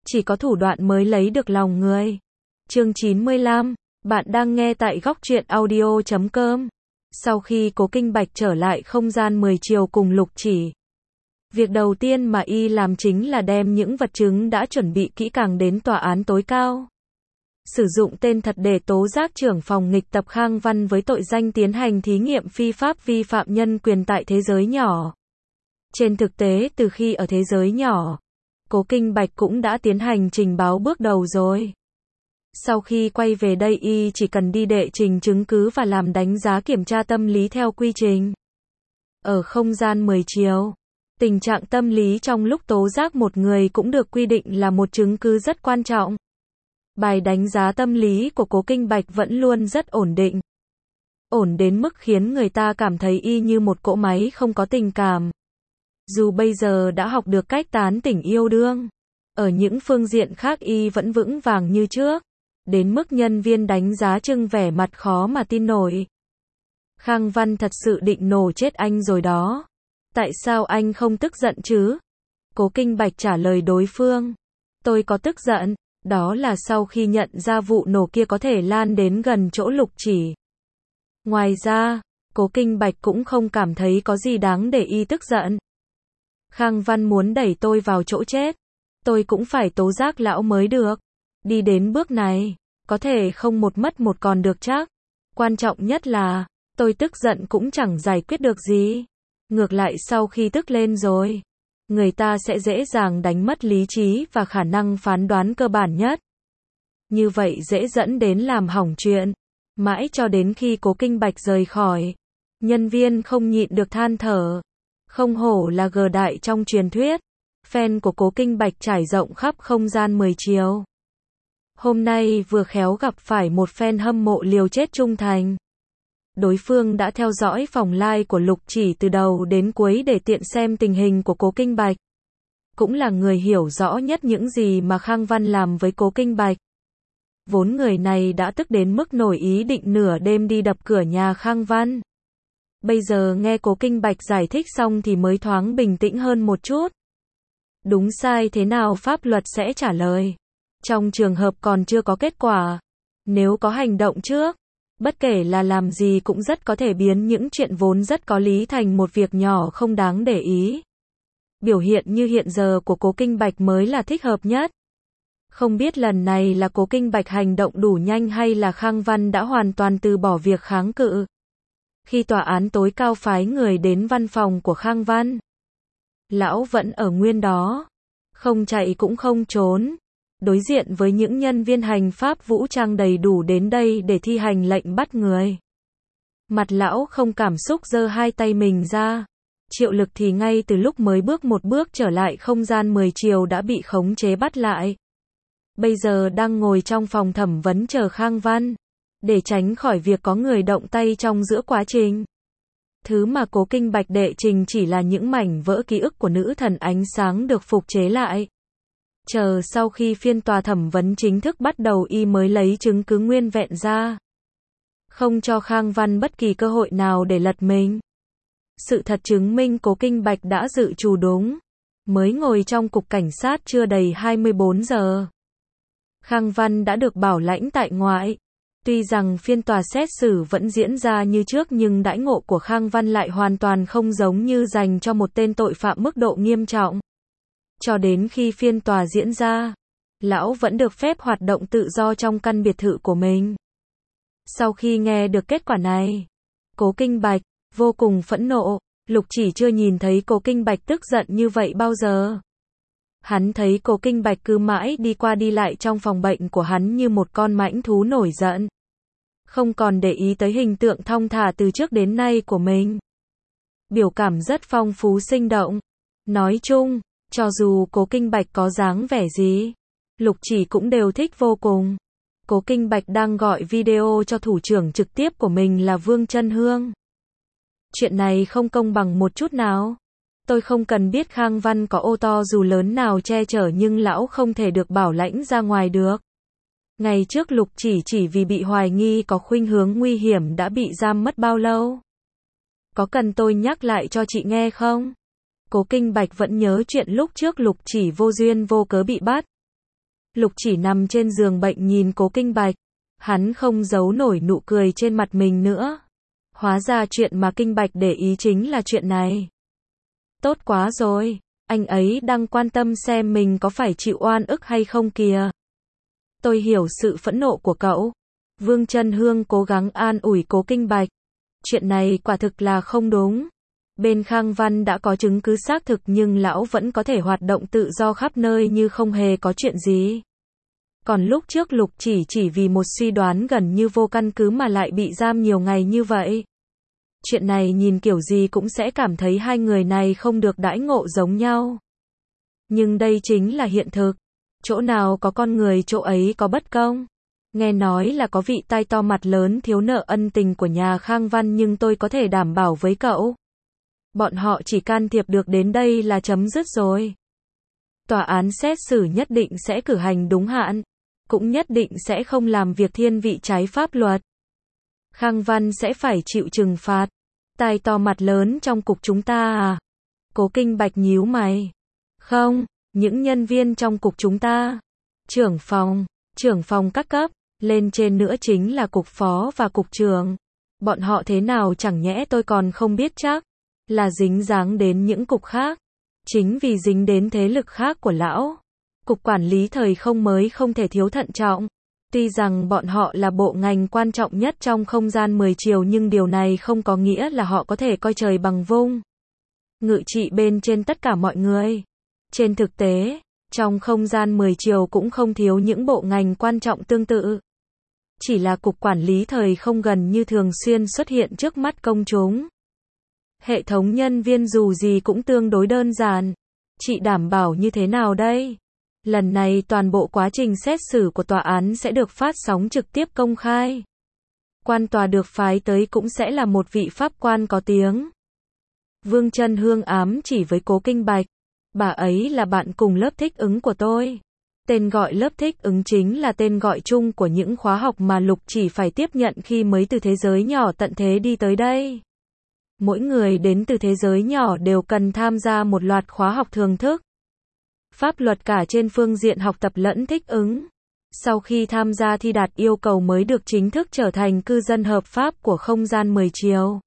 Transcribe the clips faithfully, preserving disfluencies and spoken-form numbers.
Chỉ có thủ đoạn mới lấy được lòng người. Chương chín mươi lăm, bạn đang nghe tại góc truyện audio chấm com. Sau khi Cố Kinh Bạch trở lại không gian mười chiều cùng Lục Chỉ, việc đầu tiên mà y làm chính là đem những vật chứng đã chuẩn bị kỹ càng đến tòa án tối cao. Sử dụng tên thật để tố giác trưởng phòng nghịch tập Khang Văn với tội danh tiến hành thí nghiệm phi pháp vi phạm nhân quyền tại thế giới nhỏ. Trên thực tế từ khi ở thế giới nhỏ, Cố Kinh Bạch cũng đã tiến hành trình báo bước đầu rồi. Sau khi quay về đây y chỉ cần đi đệ trình chứng cứ và làm đánh giá kiểm tra tâm lý theo quy trình. Ở không gian mười chiều, tình trạng tâm lý trong lúc tố giác một người cũng được quy định là một chứng cứ rất quan trọng. Bài đánh giá tâm lý của Cố Kinh Bạch vẫn luôn rất ổn định. Ổn đến mức khiến người ta cảm thấy y như một cỗ máy không có tình cảm. Dù bây giờ đã học được cách tán tỉnh yêu đương, ở những phương diện khác y vẫn vững vàng như trước, đến mức nhân viên đánh giá trưng vẻ mặt khó mà tin nổi. Khang Văn thật sự định nổ chết anh rồi đó. Tại sao anh không tức giận chứ? Cố Kinh Bạch trả lời đối phương. Tôi có tức giận, đó là sau khi nhận ra vụ nổ kia có thể lan đến gần chỗ Lục Chỉ. Ngoài ra, Cố Kinh Bạch cũng không cảm thấy có gì đáng để y tức giận. Khang Văn muốn đẩy tôi vào chỗ chết, tôi cũng phải tố giác lão mới được. Đi đến bước này, có thể không một mất một còn được chắc. Quan trọng nhất là, tôi tức giận cũng chẳng giải quyết được gì. Ngược lại sau khi tức lên rồi, người ta sẽ dễ dàng đánh mất lý trí và khả năng phán đoán cơ bản nhất. Như vậy dễ dẫn đến làm hỏng chuyện. Mãi cho đến khi Cố Kinh Bạch rời khỏi, nhân viên không nhịn được than thở. Không hổ là gờ đại trong truyền thuyết. Fan của Cố Kinh Bạch trải rộng khắp không gian mười chiều. Hôm nay vừa khéo gặp phải một fan hâm mộ liều chết trung thành. Đối phương đã theo dõi phòng live của Lục Chỉ từ đầu đến cuối để tiện xem tình hình của Cố Kinh Bạch. Cũng là người hiểu rõ nhất những gì mà Khang Văn làm với Cố Kinh Bạch. Vốn người này đã tức đến mức nổi ý định nửa đêm đi đập cửa nhà Khang Văn. Bây giờ nghe Cố Kinh Bạch giải thích xong thì mới thoáng bình tĩnh hơn một chút. Đúng sai thế nào pháp luật sẽ trả lời. Trong trường hợp còn chưa có kết quả, nếu có hành động trước, bất kể là làm gì cũng rất có thể biến những chuyện vốn rất có lý thành một việc nhỏ không đáng để ý. Biểu hiện như hiện giờ của Cố Kinh Bạch mới là thích hợp nhất. Không biết lần này là Cố Kinh Bạch hành động đủ nhanh hay là Khang Văn đã hoàn toàn từ bỏ việc kháng cự. Khi tòa án tối cao phái người đến văn phòng của Khang Văn, lão vẫn ở nguyên đó, không chạy cũng không trốn, đối diện với những nhân viên hành pháp vũ trang đầy đủ đến đây để thi hành lệnh bắt người. Mặt lão không cảm xúc giơ hai tay mình ra. Triệu Lực thì ngay từ lúc mới bước một bước trở lại không gian mười chiều đã bị khống chế bắt lại. Bây giờ đang ngồi trong phòng thẩm vấn chờ Khang Văn, để tránh khỏi việc có người động tay trong giữa quá trình. Thứ mà Cố Kinh Bạch đệ trình chỉ là những mảnh vỡ ký ức của nữ thần ánh sáng được phục chế lại. Chờ sau khi phiên tòa thẩm vấn chính thức bắt đầu y mới lấy chứng cứ nguyên vẹn ra. Không cho Khang Văn bất kỳ cơ hội nào để lật mình. Sự thật chứng minh Cố Kinh Bạch đã dự trù đúng. Mới ngồi trong cục cảnh sát chưa đầy hai mươi bốn giờ. Khang Văn đã được bảo lãnh tại ngoại. Tuy rằng phiên tòa xét xử vẫn diễn ra như trước nhưng đãi ngộ của Khang Văn lại hoàn toàn không giống như dành cho một tên tội phạm mức độ nghiêm trọng. Cho đến khi phiên tòa diễn ra, lão vẫn được phép hoạt động tự do trong căn biệt thự của mình. Sau khi nghe được kết quả này, Cố Kinh Bạch vô cùng phẫn nộ. Lục Chỉ chưa nhìn thấy Cố Kinh Bạch tức giận như vậy bao giờ. Hắn thấy Cố Kinh Bạch cứ mãi đi qua đi lại trong phòng bệnh của hắn như một con mãnh thú nổi giận. Không còn để ý tới hình tượng thong thả từ trước đến nay của mình. Biểu cảm rất phong phú sinh động. Nói chung, cho dù Cố Kinh Bạch có dáng vẻ gì, Lục Chỉ cũng đều thích vô cùng. Cố Kinh Bạch đang gọi video cho thủ trưởng trực tiếp của mình là Vương Chân Hương. Chuyện này không công bằng một chút nào. Tôi không cần biết Khang Văn có ô to dù lớn nào che chở nhưng lão không thể được bảo lãnh ra ngoài được. Ngày trước Lục Chỉ chỉ vì bị hoài nghi có khuynh hướng nguy hiểm đã bị giam mất bao lâu? Có cần tôi nhắc lại cho chị nghe không? Cố Kinh Bạch vẫn nhớ chuyện lúc trước Lục Chỉ vô duyên vô cớ bị bắt. Lục Chỉ nằm trên giường bệnh nhìn Cố Kinh Bạch. Hắn không giấu nổi nụ cười trên mặt mình nữa. Hóa ra chuyện mà Kinh Bạch để ý chính là chuyện này. Tốt quá rồi, anh ấy đang quan tâm xem mình có phải chịu oan ức hay không kìa. Tôi hiểu sự phẫn nộ của cậu. Vương Chân Hương cố gắng an ủi Cố Kinh Bạch. Chuyện này quả thực là không đúng. Bên Khang Văn đã có chứng cứ xác thực nhưng lão vẫn có thể hoạt động tự do khắp nơi như không hề có chuyện gì. Còn lúc trước Lục Chỉ chỉ vì một suy đoán gần như vô căn cứ mà lại bị giam nhiều ngày như vậy. Chuyện này nhìn kiểu gì cũng sẽ cảm thấy hai người này không được đãi ngộ giống nhau. Nhưng đây chính là hiện thực. Chỗ nào có con người chỗ ấy có bất công. Nghe nói là có vị tai to mặt lớn thiếu nợ ân tình của nhà Khang Văn nhưng tôi có thể đảm bảo với cậu. Bọn họ chỉ can thiệp được đến đây là chấm dứt rồi. Tòa án xét xử nhất định sẽ cử hành đúng hạn. Cũng nhất định sẽ không làm việc thiên vị trái pháp luật. Khang Văn sẽ phải chịu trừng phạt. Tai to mặt lớn trong cục chúng ta à? Cố Kinh Bạch nhíu mày. Không, những nhân viên trong cục chúng ta. Trưởng phòng, trưởng phòng các cấp, lên trên nữa chính là cục phó và cục trưởng. Bọn họ thế nào chẳng nhẽ tôi còn không biết chắc. Là dính dáng đến những cục khác. Chính vì dính đến thế lực khác của lão. Cục quản lý thời không mới không thể thiếu thận trọng. Tuy rằng bọn họ là bộ ngành quan trọng nhất trong không gian mười chiều nhưng điều này không có nghĩa là họ có thể coi trời bằng vung. Ngự trị bên trên tất cả mọi người. Trên thực tế, trong không gian mười chiều cũng không thiếu những bộ ngành quan trọng tương tự. Chỉ là cục quản lý thời không gần như thường xuyên xuất hiện trước mắt công chúng. Hệ thống nhân viên dù gì cũng tương đối đơn giản. Chị đảm bảo như thế nào đây? Lần này toàn bộ quá trình xét xử của tòa án sẽ được phát sóng trực tiếp công khai. Quan tòa được phái tới cũng sẽ là một vị pháp quan có tiếng. Vương Chân Hương ám chỉ với Cố Kinh Bạch. Bà ấy là bạn cùng lớp thích ứng của tôi. Tên gọi lớp thích ứng chính là tên gọi chung của những khóa học mà Lục Chỉ phải tiếp nhận khi mới từ thế giới nhỏ tận thế đi tới đây. Mỗi người đến từ thế giới nhỏ đều cần tham gia một loạt khóa học thường thức. Pháp luật cả trên phương diện học tập lẫn thích ứng. Sau khi tham gia thi đạt yêu cầu mới được chính thức trở thành cư dân hợp pháp của không gian mười chiều.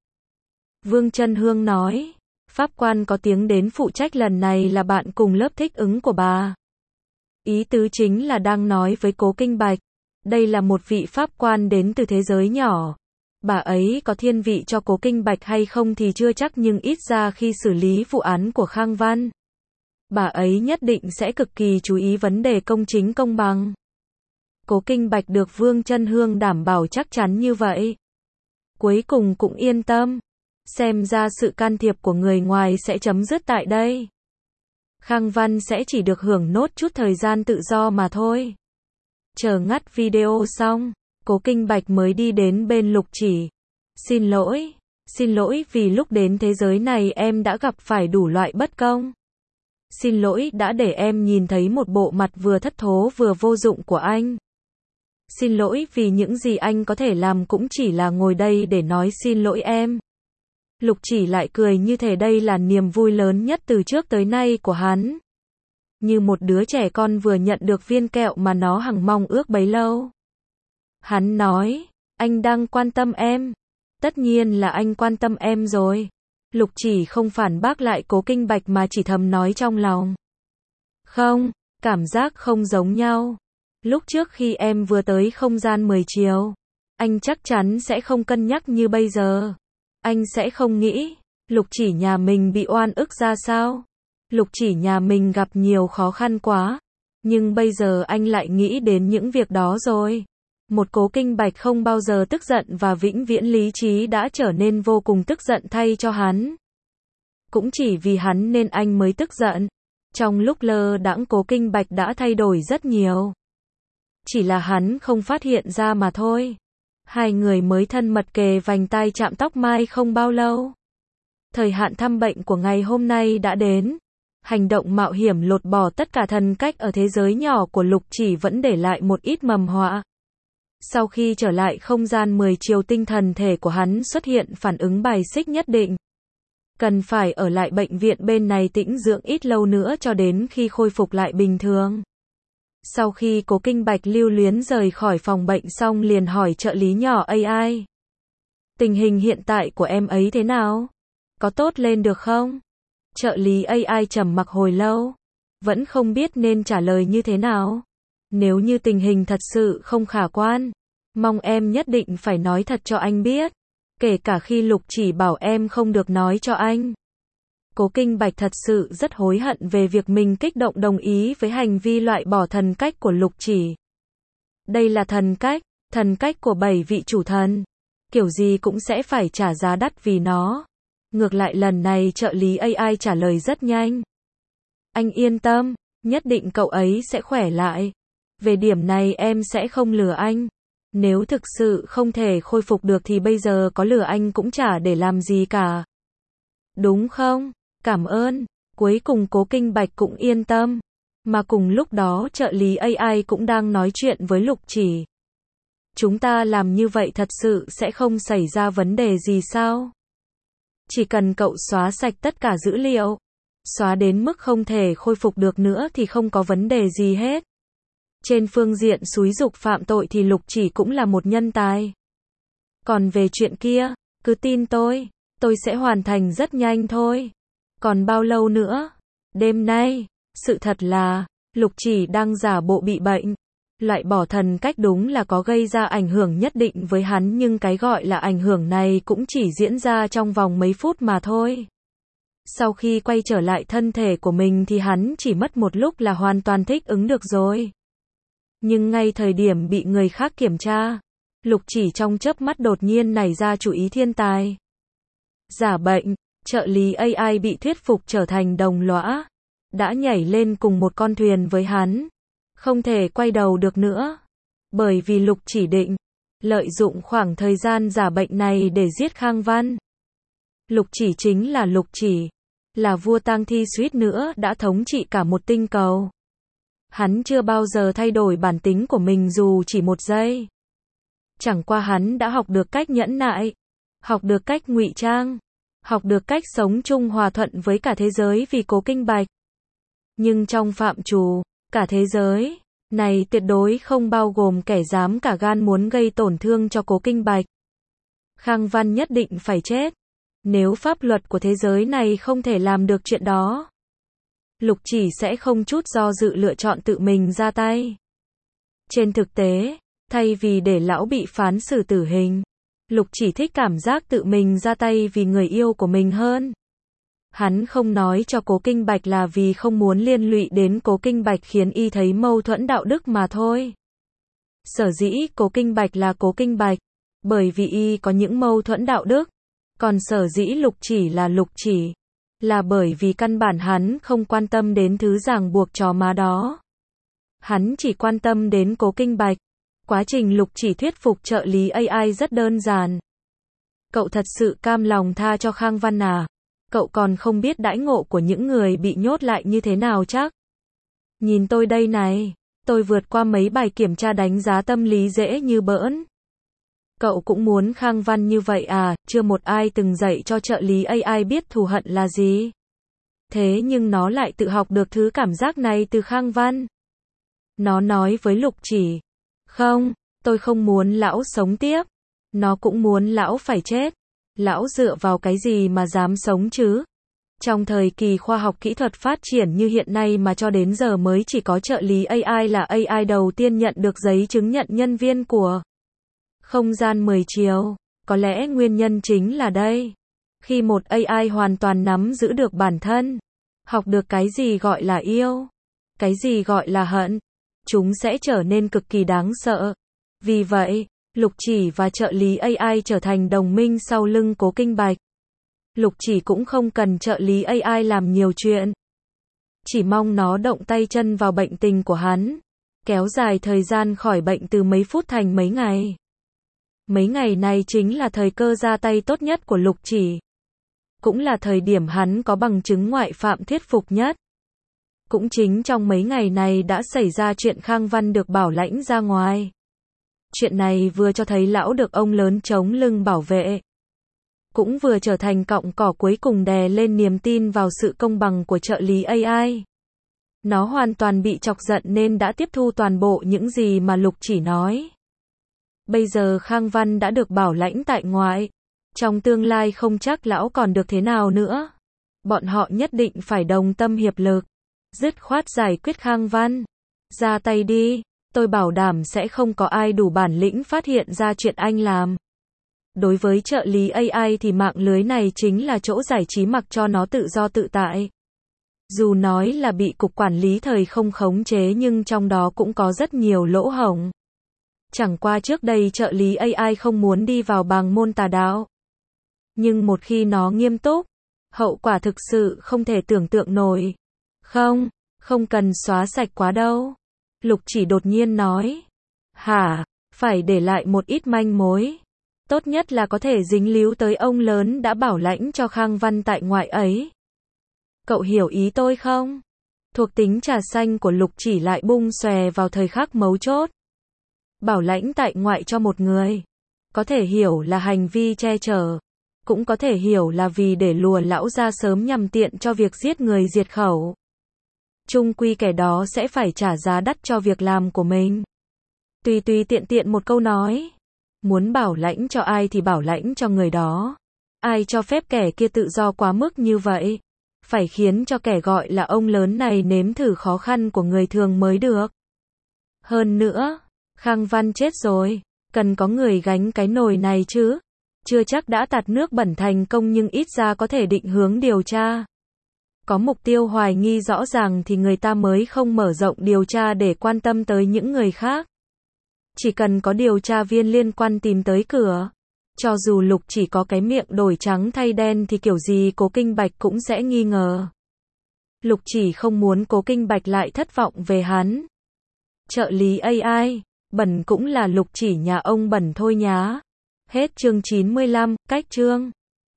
Vương Chân Hương nói, pháp quan có tiếng đến phụ trách lần này là bạn cùng lớp thích ứng của bà. Ý tứ chính là đang nói với Cố Kinh Bạch, đây là một vị pháp quan đến từ thế giới nhỏ. Bà ấy có thiên vị cho Cố Kinh Bạch hay không thì chưa chắc nhưng ít ra khi xử lý vụ án của Khang Văn. Bà ấy nhất định sẽ cực kỳ chú ý vấn đề công chính công bằng. Cố Kinh Bạch được Vương Chân Hương đảm bảo chắc chắn như vậy. Cuối cùng cũng yên tâm. Xem ra sự can thiệp của người ngoài sẽ chấm dứt tại đây. Khang Văn sẽ chỉ được hưởng nốt chút thời gian tự do mà thôi. Chờ ngắt video xong, Cố Kinh Bạch mới đi đến bên Lục Chỉ. Xin lỗi, xin lỗi vì lúc đến thế giới này em đã gặp phải đủ loại bất công. Xin lỗi đã để em nhìn thấy một bộ mặt vừa thất thố vừa vô dụng của anh. Xin lỗi vì những gì anh có thể làm cũng chỉ là ngồi đây để nói xin lỗi em. Lục Chỉ lại cười như thể đây là niềm vui lớn nhất từ trước tới nay của hắn. Như một đứa trẻ con vừa nhận được viên kẹo mà nó hằng mong ước bấy lâu. Hắn nói, anh đang quan tâm em. Tất nhiên là anh quan tâm em rồi. Lục Chỉ không phản bác lại Cố Kinh Bạch mà chỉ thầm nói trong lòng. Không, cảm giác không giống nhau. Lúc trước khi em vừa tới không gian mười chiều, anh chắc chắn sẽ không cân nhắc như bây giờ. Anh sẽ không nghĩ, Lục Chỉ nhà mình bị oan ức ra sao. Lục Chỉ nhà mình gặp nhiều khó khăn quá. Nhưng bây giờ anh lại nghĩ đến những việc đó rồi. Một Cố Kinh Bạch không bao giờ tức giận và vĩnh viễn lý trí đã trở nên vô cùng tức giận thay cho hắn. Cũng chỉ vì hắn nên anh mới tức giận. Trong lúc lơ đãng Cố Kinh Bạch đã thay đổi rất nhiều. Chỉ là hắn không phát hiện ra mà thôi. Hai người mới thân mật kề vành tai chạm tóc mai không bao lâu. Thời hạn thăm bệnh của ngày hôm nay đã đến. Hành động mạo hiểm lột bỏ tất cả thần cách ở thế giới nhỏ của Lục Chỉ vẫn để lại một ít mầm họa. Sau khi trở lại không gian mười chiều tinh thần thể của hắn xuất hiện phản ứng bài xích nhất định. Cần phải ở lại bệnh viện bên này tĩnh dưỡng ít lâu nữa cho đến khi khôi phục lại bình thường. Sau khi Cố Kinh Bạch lưu luyến rời khỏi phòng bệnh xong liền hỏi trợ lý nhỏ a i. Tình hình hiện tại của em ấy thế nào? Có tốt lên được không? Trợ lý a i trầm mặc hồi lâu. Vẫn không biết nên trả lời như thế nào. Nếu như tình hình thật sự không khả quan, mong em nhất định phải nói thật cho anh biết. Kể cả khi Lục Chỉ bảo em không được nói cho anh. Cố Kinh Bạch thật sự rất hối hận về việc mình kích động đồng ý với hành vi loại bỏ thần cách của Lục Chỉ. Đây là thần cách, thần cách của bảy vị chủ thần. Kiểu gì cũng sẽ phải trả giá đắt vì nó. Ngược lại lần này trợ lý a i trả lời rất nhanh. Anh yên tâm, nhất định cậu ấy sẽ khỏe lại. Về điểm này em sẽ không lừa anh. Nếu thực sự không thể khôi phục được thì bây giờ có lừa anh cũng chả để làm gì cả. Đúng không? Cảm ơn. Cuối cùng Cố Kinh Bạch cũng yên tâm. Mà cùng lúc đó trợ lý a i cũng đang nói chuyện với Lục Chỉ. Chúng ta làm như vậy thật sự sẽ không xảy ra vấn đề gì sao? Chỉ cần cậu xóa sạch tất cả dữ liệu, xóa đến mức không thể khôi phục được nữa thì không có vấn đề gì hết. Trên phương diện xúi giục phạm tội thì Lục Chỉ cũng là một nhân tài. Còn về chuyện kia, cứ tin tôi, tôi sẽ hoàn thành rất nhanh thôi. Còn bao lâu nữa? Đêm nay. Sự thật là, Lục Chỉ đang giả bộ bị bệnh. Loại bỏ thần cách đúng là có gây ra ảnh hưởng nhất định với hắn, nhưng cái gọi là ảnh hưởng này cũng chỉ diễn ra trong vòng mấy phút mà thôi. Sau khi quay trở lại thân thể của mình thì hắn chỉ mất một lúc là hoàn toàn thích ứng được rồi. Nhưng ngay thời điểm bị người khác kiểm tra, Lục Chỉ trong chớp mắt đột nhiên nảy ra chủ ý thiên tài. Giả bệnh, trợ lý a i bị thuyết phục trở thành đồng lõa, đã nhảy lên cùng một con thuyền với hắn. Không thể quay đầu được nữa. Bởi vì Lục Chỉ định lợi dụng khoảng thời gian giả bệnh này để giết Khang Văn. Lục Chỉ chính là Lục Chỉ, là vua tang thi suýt nữa đã thống trị cả một tinh cầu. Hắn chưa bao giờ thay đổi bản tính của mình dù chỉ một giây. Chẳng qua hắn đã học được cách nhẫn nại, học được cách ngụy trang, học được cách sống chung hòa thuận với cả thế giới vì Cố Kinh Bạch. Nhưng trong phạm trù cả thế giới này tuyệt đối không bao gồm kẻ dám cả gan muốn gây tổn thương cho Cố Kinh Bạch. Khang Văn nhất định phải chết. Nếu pháp luật của thế giới này không thể làm được chuyện đó, Lục Chỉ sẽ không chút do dự lựa chọn tự mình ra tay. Trên thực tế, thay vì để lão bị phán xử tử hình, Lục Chỉ thích cảm giác tự mình ra tay vì người yêu của mình hơn. Hắn không nói cho Cố Kinh Bạch là vì không muốn liên lụy đến Cố Kinh Bạch khiến y thấy mâu thuẫn đạo đức mà thôi. Sở dĩ Cố Kinh Bạch là Cố Kinh Bạch, bởi vì y có những mâu thuẫn đạo đức. Còn sở dĩ Lục Chỉ là Lục Chỉ, là bởi vì căn bản hắn không quan tâm đến thứ ràng buộc chó má đó. Hắn chỉ quan tâm đến Cố Kinh Bạch. Quá trình Lục Chỉ thuyết phục trợ lý a i rất đơn giản. Cậu thật sự cam lòng tha cho Khang Văn à? Cậu còn không biết đãi ngộ của những người bị nhốt lại như thế nào chắc. Nhìn tôi đây này, tôi vượt qua mấy bài kiểm tra đánh giá tâm lý dễ như bỡn. Cậu cũng muốn Khang Văn như vậy à? Chưa một ai từng dạy cho trợ lý a i biết thù hận là gì. Thế nhưng nó lại tự học được thứ cảm giác này từ Khang Văn. Nó nói với Lục Chỉ, không, tôi không muốn lão sống tiếp. Nó cũng muốn lão phải chết. Lão dựa vào cái gì mà dám sống chứ? Trong thời kỳ khoa học kỹ thuật phát triển như hiện nay mà cho đến giờ mới chỉ có trợ lý a i là a i đầu tiên nhận được giấy chứng nhận nhân viên của không gian mười chiều. Có lẽ nguyên nhân chính là đây. Khi một a i hoàn toàn nắm giữ được bản thân, học được cái gì gọi là yêu, cái gì gọi là hận, chúng sẽ trở nên cực kỳ đáng sợ. Vì vậy, Lục Chỉ và trợ lý a i trở thành đồng minh sau lưng Cố Kinh Bạch. Lục Chỉ cũng không cần trợ lý a i làm nhiều chuyện. Chỉ mong nó động tay chân vào bệnh tình của hắn. Kéo dài thời gian khỏi bệnh từ mấy phút thành mấy ngày. Mấy ngày này chính là thời cơ ra tay tốt nhất của Lục Chỉ. Cũng là thời điểm hắn có bằng chứng ngoại phạm thuyết phục nhất. Cũng chính trong mấy ngày này đã xảy ra chuyện Khang Văn được bảo lãnh ra ngoài. Chuyện này vừa cho thấy lão được ông lớn chống lưng bảo vệ, cũng vừa trở thành cọng cỏ cuối cùng đè lên niềm tin vào sự công bằng của trợ lý a i. Nó hoàn toàn bị chọc giận nên đã tiếp thu toàn bộ những gì mà Lục Chỉ nói. Bây giờ Khang Văn đã được bảo lãnh tại ngoại. Trong tương lai không chắc lão còn được thế nào nữa. Bọn họ nhất định phải đồng tâm hiệp lực. Dứt khoát giải quyết Khang Văn. Ra tay đi, tôi bảo đảm sẽ không có ai đủ bản lĩnh phát hiện ra chuyện anh làm. Đối với trợ lý a i thì mạng lưới này chính là chỗ giải trí mặc cho nó tự do tự tại. Dù nói là bị cục quản lý thời không khống chế nhưng trong đó cũng có rất nhiều lỗ hổng. Chẳng qua trước đây trợ lý a i không muốn đi vào bàng môn tà đạo. Nhưng một khi nó nghiêm túc, hậu quả thực sự không thể tưởng tượng nổi. Không, không cần xóa sạch quá đâu. Lục Chỉ đột nhiên nói. Hả, phải để lại một ít manh mối. Tốt nhất là có thể dính líu tới ông lớn đã bảo lãnh cho Khang Văn tại ngoại ấy. Cậu hiểu ý tôi không? Thuộc tính trà xanh của Lục Chỉ lại bung xòe vào thời khắc mấu chốt. Bảo lãnh tại ngoại cho một người. Có thể hiểu là hành vi che chở. Cũng có thể hiểu là vì để lùa lão ra sớm nhằm tiện cho việc giết người diệt khẩu. Chung quy kẻ đó sẽ phải trả giá đắt cho việc làm của mình. Tùy tùy tiện tiện một câu nói. Muốn bảo lãnh cho ai thì bảo lãnh cho người đó. Ai cho phép kẻ kia tự do quá mức như vậy? Phải khiến cho kẻ gọi là ông lớn này nếm thử khó khăn của người thường mới được. Hơn nữa, Khang Văn chết rồi, cần có người gánh cái nồi này chứ. Chưa chắc đã tạt nước bẩn thành công nhưng ít ra có thể định hướng điều tra. Có mục tiêu hoài nghi rõ ràng thì người ta mới không mở rộng điều tra để quan tâm tới những người khác. Chỉ cần có điều tra viên liên quan tìm tới cửa. Cho dù Lục Chỉ có cái miệng đổi trắng thay đen thì kiểu gì Cố Kinh Bạch cũng sẽ nghi ngờ. Lục Chỉ không muốn Cố Kinh Bạch lại thất vọng về hắn. Trợ lý a i, bẩn cũng là Lục Chỉ nhà ông bẩn thôi nhá. Hết chương chín mươi lăm, cách chương.